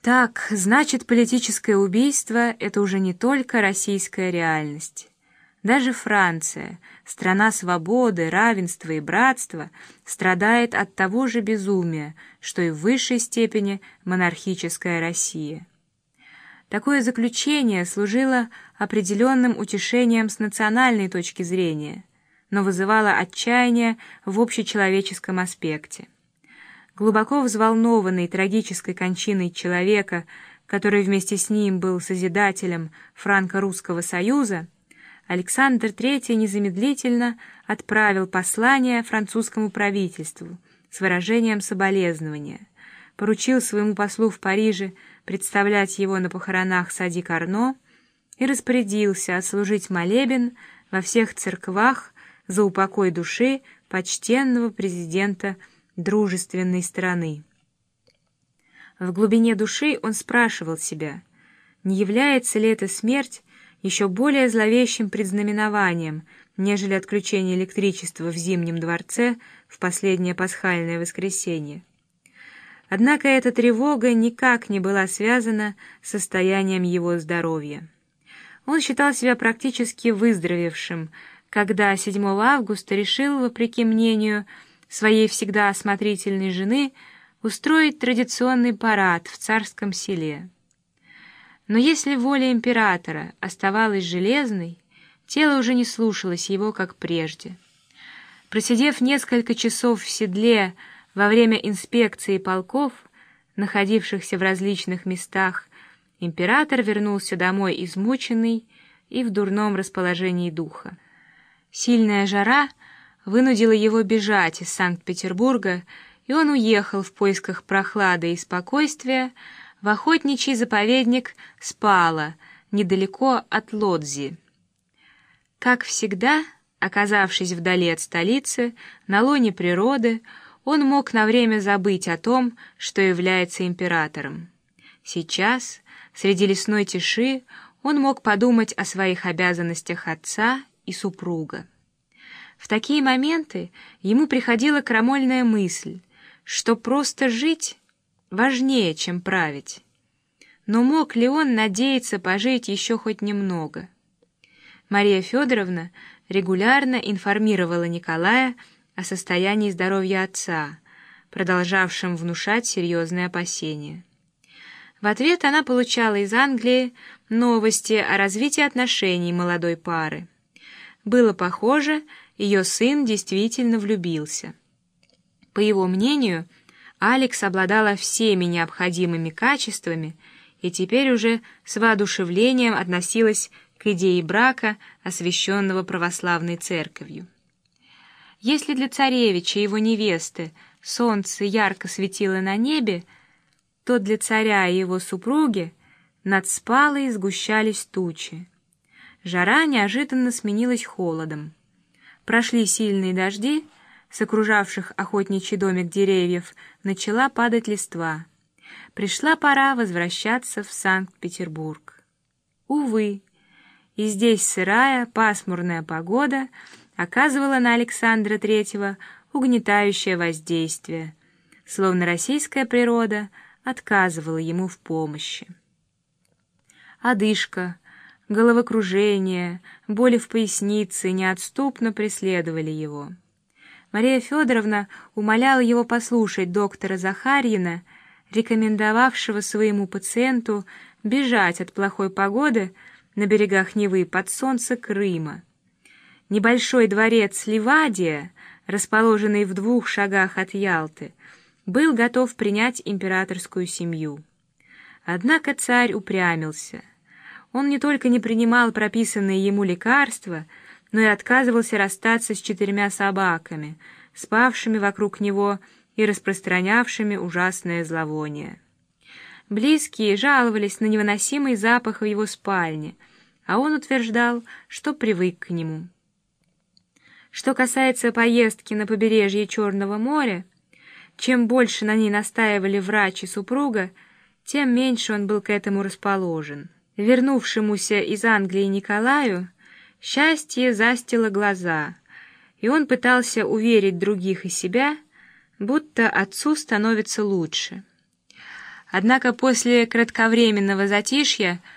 Так, значит, политическое убийство — это уже не только российская реальность. Даже Франция, страна свободы, равенства и братства, страдает от того же безумия, что и в высшей степени монархическая Россия. Такое заключение служило определенным утешением с национальной точки зрения, но вызывало отчаяние в общечеловеческом аспекте. Глубоко взволнованный трагической кончиной человека, который вместе с ним был созидателем Франко-Русского союза, Александр III незамедлительно отправил послание французскому правительству с выражением соболезнования, поручил своему послу в Париже представлять его на похоронах Сади Карно и распорядился отслужить молебен во всех церквах за упокой души почтенного президента дружественной страны. В глубине души он спрашивал себя, не является ли эта смерть еще более зловещим предзнаменованием, нежели отключение электричества в Зимнем дворце в последнее пасхальное воскресенье. Однако эта тревога никак не была связана с состоянием его здоровья. Он считал себя практически выздоровевшим, когда 7 августа решил, вопреки мнению своей всегда осмотрительной жены, устроить традиционный парад в Царском Селе. Но если воля императора оставалась железной, тело уже не слушалось его, как прежде. Просидев несколько часов в седле во время инспекции полков, находившихся в различных местах, император вернулся домой измученный и в дурном расположении духа. Сильная жара вынудила его бежать из Санкт-Петербурга, и он уехал в поисках прохлады и спокойствия в охотничий заповедник Спала, недалеко от Лодзи. Как всегда, оказавшись вдали от столицы, на лоне природы, он мог на время забыть о том, что является императором. Сейчас, среди лесной тиши, он мог подумать о своих обязанностях отца и супруга. В такие моменты ему приходила крамольная мысль, что просто жить важнее, чем править. Но мог ли он надеяться пожить еще хоть немного? Мария Федоровна регулярно информировала Николая о состоянии здоровья отца, продолжавшем внушать серьезные опасения. В ответ она получала из Англии новости о развитии отношений молодой пары. Было похоже, ее сын действительно влюбился. По его мнению, Алекс обладала всеми необходимыми качествами и теперь уже с воодушевлением относилась к идее брака, освященного православной церковью. Если для царевича и его невесты солнце ярко светило на небе, то для царя и его супруги над Спалой сгущались тучи. Жара неожиданно сменилась холодом. Прошли сильные дожди, с окружавших охотничий домик деревьев начала падать листва. Пришла пора возвращаться в Санкт-Петербург. Увы, и здесь сырая, пасмурная погода оказывала на Александра III угнетающее воздействие, словно российская природа отказывала ему в помощи. Одышка, головокружение, боли в пояснице неотступно преследовали его. Мария Федоровна умоляла его послушать доктора Захарьина, рекомендовавшего своему пациенту бежать от плохой погоды на берегах Невы под солнце Крыма. Небольшой дворец Ливадия, расположенный в 2 шагах от Ялты, был готов принять императорскую семью. Однако царь упрямился. Он не только не принимал прописанные ему лекарства, но и отказывался расстаться с 4 собаками, спавшими вокруг него и распространявшими ужасное зловоние. Близкие жаловались на невыносимый запах в его спальне, а он утверждал, что привык к нему. Что касается поездки на побережье Черного моря, чем больше на ней настаивали врач и супруга, тем меньше он был к этому расположен. Вернувшемуся из Англии Николаю счастье застило глаза, и он пытался уверить других и себя, будто отцу становится лучше. Однако после кратковременного затишья